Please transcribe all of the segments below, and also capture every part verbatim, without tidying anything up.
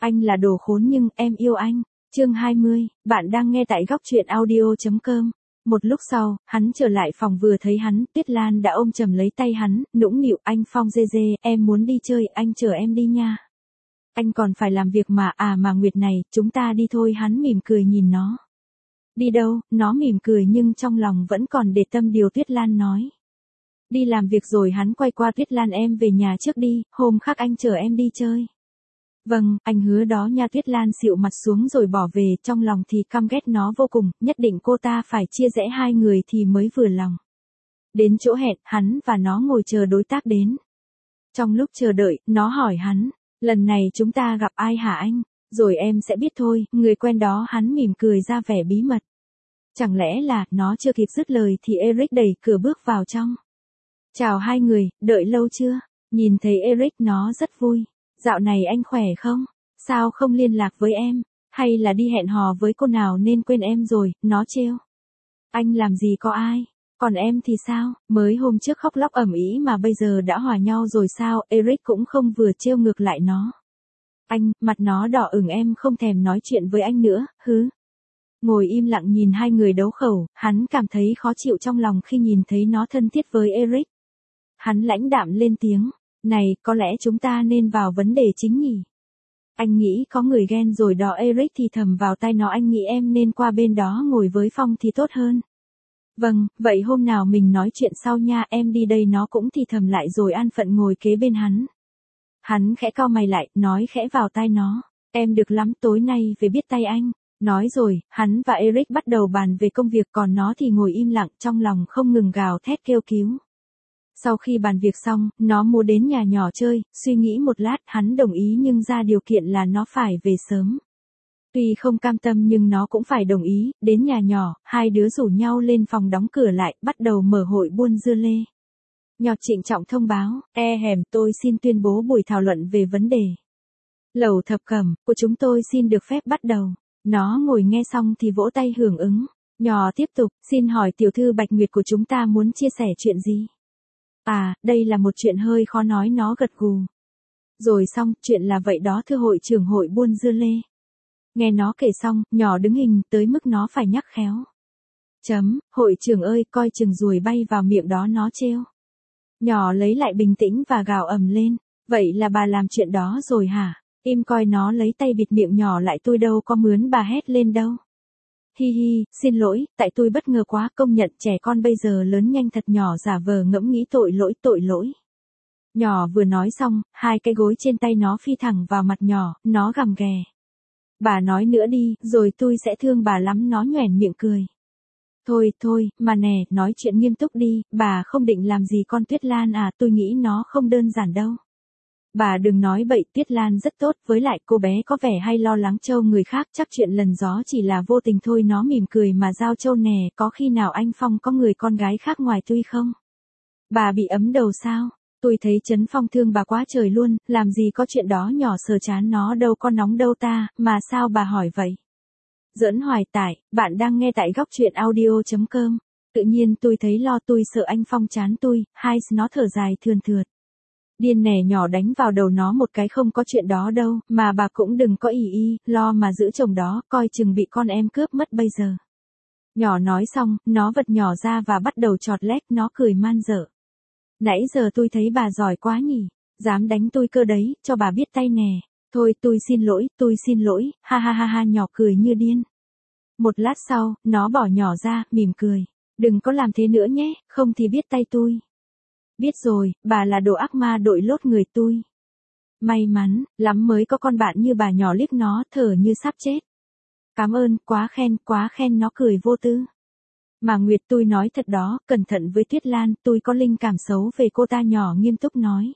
Anh là đồ khốn nhưng em yêu anh. Chương hai mươi, bạn đang nghe tại góc truyện audio.com. Một lúc sau, hắn trở lại phòng vừa thấy hắn, Tuyết Lan đã ôm chầm lấy tay hắn, nũng nịu, anh Phong dê dê, em muốn đi chơi, anh chờ em đi nha. Anh còn phải làm việc mà, à mà Nguyệt này, chúng ta đi thôi, hắn mỉm cười nhìn nó. Đi đâu, nó mỉm cười nhưng trong lòng vẫn còn để tâm điều Tuyết Lan nói. Đi làm việc rồi hắn quay qua Tuyết Lan, em về nhà trước đi, hôm khác anh chờ em đi chơi. Vâng, anh hứa đó nha. Tuyết Lan xịu mặt xuống rồi bỏ về, trong lòng thì căm ghét nó vô cùng, nhất định cô ta phải chia rẽ hai người thì mới vừa lòng. Đến chỗ hẹn, hắn và nó ngồi chờ đối tác đến. Trong lúc chờ đợi, nó hỏi hắn, lần này chúng ta gặp ai hả anh? Rồi em sẽ biết thôi, người quen đó. Hắn mỉm cười ra vẻ bí mật. Chẳng lẽ là, nó chưa kịp dứt lời thì Eric đẩy cửa bước vào trong. Chào hai người, đợi lâu chưa? Nhìn thấy Eric nó rất vui. Dạo này anh khỏe không? Sao không liên lạc với em? Hay là đi hẹn hò với cô nào nên quên em rồi? Nó trêu. Anh làm gì có ai? Còn em thì sao? Mới hôm trước khóc lóc ầm ĩ mà bây giờ đã hòa nhau rồi sao? Eric cũng không vừa trêu ngược lại nó. Anh, mặt nó đỏ ửng, em không thèm nói chuyện với anh nữa, hứ. Ngồi im lặng nhìn hai người đấu khẩu, hắn cảm thấy khó chịu trong lòng khi nhìn thấy nó thân thiết với Eric. Hắn lãnh đạm lên tiếng. Này, có lẽ chúng ta nên vào vấn đề chính nhỉ? Anh nghĩ có người ghen rồi đó. Eric thì thầm vào tai nó, anh nghĩ em nên qua bên đó ngồi với Phong thì tốt hơn. Vâng, vậy hôm nào mình nói chuyện sau nha, em đi đây. Nó cũng thì thầm lại rồi an phận ngồi kế bên hắn. Hắn khẽ cau mày lại, nói khẽ vào tai nó, em được lắm, tối nay về biết tay anh. Nói rồi, hắn và Eric bắt đầu bàn về công việc, còn nó thì ngồi im lặng, trong lòng không ngừng gào thét kêu cứu. Sau khi bàn việc xong, nó muốn đến nhà nhỏ chơi, suy nghĩ một lát, hắn đồng ý nhưng ra điều kiện là nó phải về sớm. Tuy không cam tâm nhưng nó cũng phải đồng ý. Đến nhà nhỏ, hai đứa rủ nhau lên phòng đóng cửa lại, bắt đầu mở hội buôn dưa lê. Nhỏ trịnh trọng thông báo, e hèm, tôi xin tuyên bố buổi thảo luận về vấn đề lẩu thập cẩm của chúng tôi xin được phép bắt đầu. Nó ngồi nghe xong thì vỗ tay hưởng ứng. Nhỏ tiếp tục, xin hỏi tiểu thư Bạch Nguyệt của chúng ta muốn chia sẻ chuyện gì? À, đây là một chuyện hơi khó nói, nó gật gù. Rồi xong, chuyện là vậy đó thưa hội trưởng hội buôn dưa lê. Nghe nó kể xong, nhỏ đứng hình tới mức nó phải nhắc khéo. Chấm, hội trưởng ơi, coi chừng ruồi bay vào miệng đó, nó trêu. Nhỏ lấy lại bình tĩnh và gào ầm lên. Vậy là bà làm chuyện đó rồi hả? Im coi. Nó lấy tay bịt miệng nhỏ lại, tôi đâu có mướn bà hét lên đâu. Hi hi, xin lỗi, tại tôi bất ngờ quá, công nhận trẻ con bây giờ lớn nhanh thật. Nhỏ giả vờ ngẫm nghĩ tội lỗi tội lỗi. Nhỏ vừa nói xong, hai cái gối trên tay nó phi thẳng vào mặt nhỏ, nó gầm ghè. Bà nói nữa đi, rồi tôi sẽ thương bà lắm. Nó nhoẻn miệng cười. Thôi, thôi, mà nè, nói chuyện nghiêm túc đi, bà không định làm gì con Tuyết Lan à, tôi nghĩ nó không đơn giản đâu. Bà đừng nói bậy, Tuyết Lan rất tốt, với lại cô bé có vẻ hay lo lắng trâu người khác, chắc chuyện lần gió chỉ là vô tình thôi. Nó mỉm cười mà giao trâu nè, có khi nào anh Phong có người con gái khác ngoài tôi không? Bà bị ấm đầu sao? Tôi thấy Trấn Phong thương bà quá trời luôn, làm gì có chuyện đó. Nhỏ sờ chán, nó đâu có nóng đâu ta, mà sao bà hỏi vậy? Giỡn hoài tải, bạn đang nghe tại góc truyện audio.com. Tự nhiên tôi thấy lo, tôi sợ anh Phong chán tôi. Hai, nó thở dài thườn thượt. Điên nè, nhỏ đánh vào đầu nó một cái, không có chuyện đó đâu, mà bà cũng đừng có ì y, lo mà giữ chồng đó, coi chừng bị con em cướp mất bây giờ. Nhỏ nói xong, nó vật nhỏ ra và bắt đầu chọt lét, nó cười man dở. Nãy giờ tôi thấy bà giỏi quá nhỉ, dám đánh tôi cơ đấy, cho bà biết tay nè. Thôi, tôi xin lỗi, tôi xin lỗi, ha ha ha ha. Nhỏ cười như điên. Một lát sau, nó bỏ nhỏ ra, mỉm cười. Đừng có làm thế nữa nhé, không thì biết tay tôi. Biết rồi, bà là đồ ác ma đội lốt người tôi. May mắn lắm mới có con bạn như bà. Nhỏ liếc nó, thở như sắp chết. Cảm ơn, quá khen, quá khen. Nó cười vô tư. Mà Nguyệt, tôi nói thật đó, cẩn thận với Tuyết Lan, tôi có linh cảm xấu về cô ta. Nhỏ nghiêm túc nói.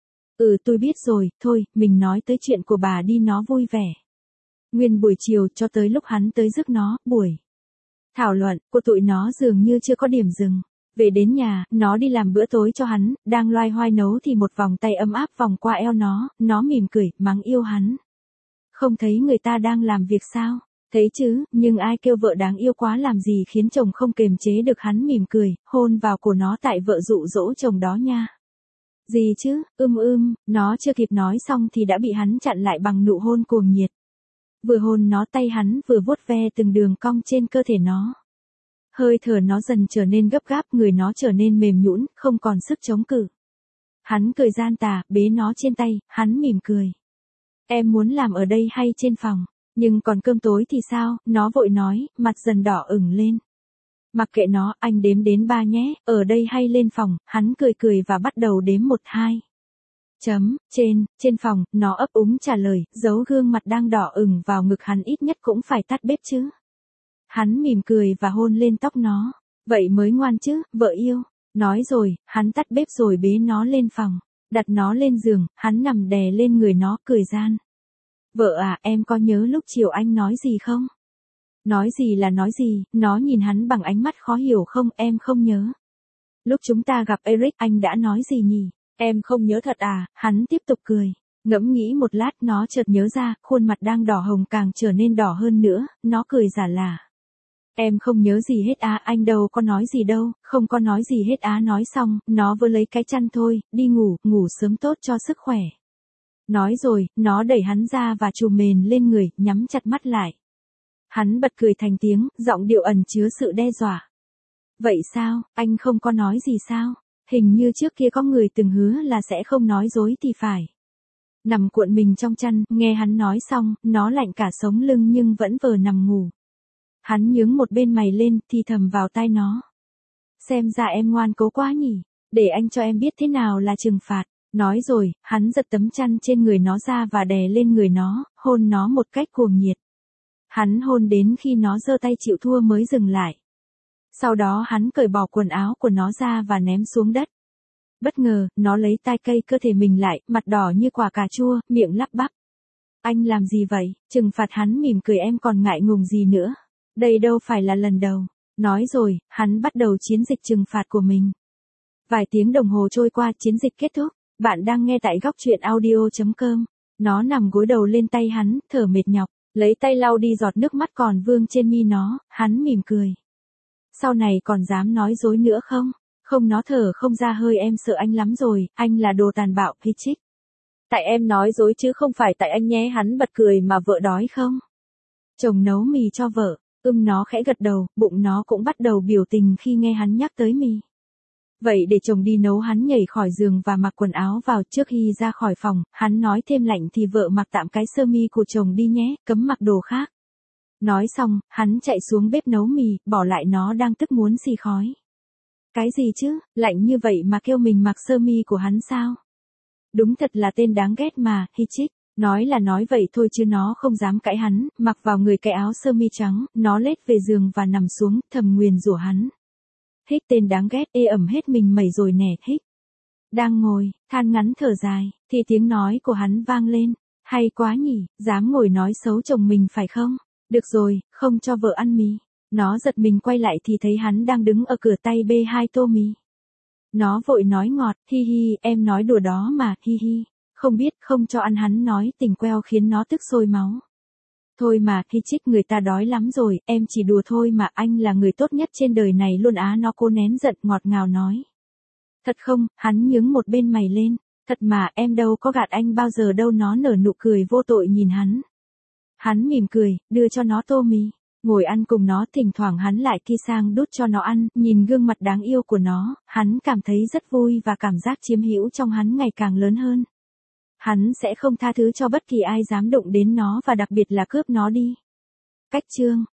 Ừ, tôi biết rồi, thôi, mình nói tới chuyện của bà đi. Nó vui vẻ. Nguyên buổi chiều cho tới lúc hắn tới rước nó, buổi thảo luận của tụi nó dường như chưa có điểm dừng. Về đến nhà, nó đi làm bữa tối cho hắn, đang loay hoay nấu thì một vòng tay ấm áp vòng qua eo nó, nó mỉm cười, mắng yêu hắn. Không thấy người ta đang làm việc sao? Thấy chứ, nhưng ai kêu vợ đáng yêu quá làm gì khiến chồng không kềm chế được. Hắn mỉm cười, hôn vào cổ nó, tại vợ dụ dỗ chồng đó nha. Gì chứ, ưm ưm, nó chưa kịp nói xong thì đã bị hắn chặn lại bằng nụ hôn cuồng nhiệt. Vừa hôn nó tay hắn vừa vuốt ve từng đường cong trên cơ thể nó. Hơi thở nó dần trở nên gấp gáp, người nó trở nên mềm nhũn, không còn sức chống cự. Hắn cười gian tà, bế nó trên tay, hắn mỉm cười. Em muốn làm ở đây hay trên phòng? Nhưng còn cơm tối thì sao? Nó vội nói, mặt dần đỏ ửng lên. Mặc kệ nó, anh đếm đến ba nhé, ở đây hay lên phòng? Hắn cười cười và bắt đầu đếm một hai. Chấm, trên, trên phòng, nó ấp úng trả lời, giấu gương mặt đang đỏ ửng vào ngực hắn, ít nhất cũng phải tắt bếp chứ. Hắn mỉm cười và hôn lên tóc nó. Vậy mới ngoan chứ, vợ yêu. Nói rồi, hắn tắt bếp rồi bế nó lên phòng. Đặt nó lên giường, hắn nằm đè lên người nó, cười gian. Vợ à, em có nhớ lúc chiều anh nói gì không? Nói gì là nói gì? Nó nhìn hắn bằng ánh mắt khó hiểu. Không, em không nhớ. Lúc chúng ta gặp Eric, anh đã nói gì nhỉ? Em không nhớ thật à? Hắn tiếp tục cười. Ngẫm nghĩ một lát, nó chợt nhớ ra, khuôn mặt đang đỏ hồng càng trở nên đỏ hơn nữa, nó cười giả lả. Em không nhớ gì hết á, anh đâu có nói gì đâu, không có nói gì hết á. Nói xong, nó vừa lấy cái chăn thôi, đi ngủ, ngủ sớm tốt cho sức khỏe. Nói rồi, nó đẩy hắn ra và trùm mền lên người, nhắm chặt mắt lại. Hắn bật cười thành tiếng, giọng điệu ẩn chứa sự đe dọa. Vậy sao, anh không có nói gì sao? Hình như trước kia có người từng hứa là sẽ không nói dối thì phải. Nằm cuộn mình trong chăn, nghe hắn nói xong, nó lạnh cả sống lưng nhưng vẫn vờ nằm ngủ. Hắn nhướng một bên mày lên, thì thầm vào tai nó. Xem ra em ngoan cố quá nhỉ, để anh cho em biết thế nào là trừng phạt. Nói rồi, hắn giật tấm chăn trên người nó ra và đè lên người nó, hôn nó một cách cuồng nhiệt. Hắn hôn đến khi nó giơ tay chịu thua mới dừng lại. Sau đó hắn cởi bỏ quần áo của nó ra và ném xuống đất. Bất ngờ, nó lấy tay cây cơ thể mình lại, mặt đỏ như quả cà chua, miệng lắp bắp. Anh làm gì vậy? Trừng phạt. Hắn mỉm cười, em còn ngại ngùng gì nữa? Đây đâu phải là lần đầu. Nói rồi, hắn bắt đầu chiến dịch trừng phạt của mình. Vài tiếng đồng hồ trôi qua, chiến dịch kết thúc. Bạn đang nghe tại góc truyện audio chấm com. Nó nằm gối đầu lên tay hắn, thở mệt nhọc, lấy tay lau đi giọt nước mắt còn vương trên mi nó, hắn mỉm cười. Sau này còn dám nói dối nữa không? Không, nó thở không ra hơi, em sợ anh lắm rồi, anh là đồ tàn bạo, Pichik. Tại em nói dối chứ không phải tại anh nhé. Hắn bật cười, mà vợ đói không? Chồng nấu mì cho vợ. Ưm, nó khẽ gật đầu, bụng nó cũng bắt đầu biểu tình khi nghe hắn nhắc tới mì. Vậy để chồng đi nấu. Hắn nhảy khỏi giường và mặc quần áo vào. Trước khi ra khỏi phòng, hắn nói thêm, lạnh thì vợ mặc tạm cái sơ mi của chồng đi nhé, cấm mặc đồ khác. Nói xong, hắn chạy xuống bếp nấu mì, bỏ lại nó đang tức muốn xì khói. Cái gì chứ, lạnh như vậy mà kêu mình mặc sơ mi của hắn sao? Đúng thật là tên đáng ghét mà, Hichik. Nói là nói vậy thôi chứ nó không dám cãi hắn, mặc vào người cái áo sơ mi trắng, nó lết về giường và nằm xuống, thầm nguyền rủa hắn. Hích, tên đáng ghét, ê ẩm hết mình mẩy rồi nè, Hích. Đang ngồi, than ngắn thở dài, thì tiếng nói của hắn vang lên. Hay quá nhỉ, dám ngồi nói xấu chồng mình phải không? Được rồi, không cho vợ ăn mì. Nó giật mình quay lại thì thấy hắn đang đứng ở cửa, tay bê hai tô mì. Nó vội nói ngọt, hi hi, em nói đùa đó mà, hi hi. Không biết, không cho ăn. Hắn nói tình queo khiến nó tức sôi máu. Thôi mà, Hichik, người ta đói lắm rồi, em chỉ đùa thôi mà, anh là người tốt nhất trên đời này luôn á. Nó cố nén giận, ngọt ngào nói. Thật không? Hắn nhướng một bên mày lên. Thật mà, em đâu có gạt anh bao giờ đâu. Nó nở nụ cười vô tội nhìn hắn. Hắn mỉm cười, đưa cho nó tô mì. Ngồi ăn cùng nó, thỉnh thoảng hắn lại ki sang đút cho nó ăn, nhìn gương mặt đáng yêu của nó, hắn cảm thấy rất vui và cảm giác chiếm hữu trong hắn ngày càng lớn hơn. Hắn sẽ không tha thứ cho bất kỳ ai dám đụng đến nó và đặc biệt là cướp nó đi. Cách chương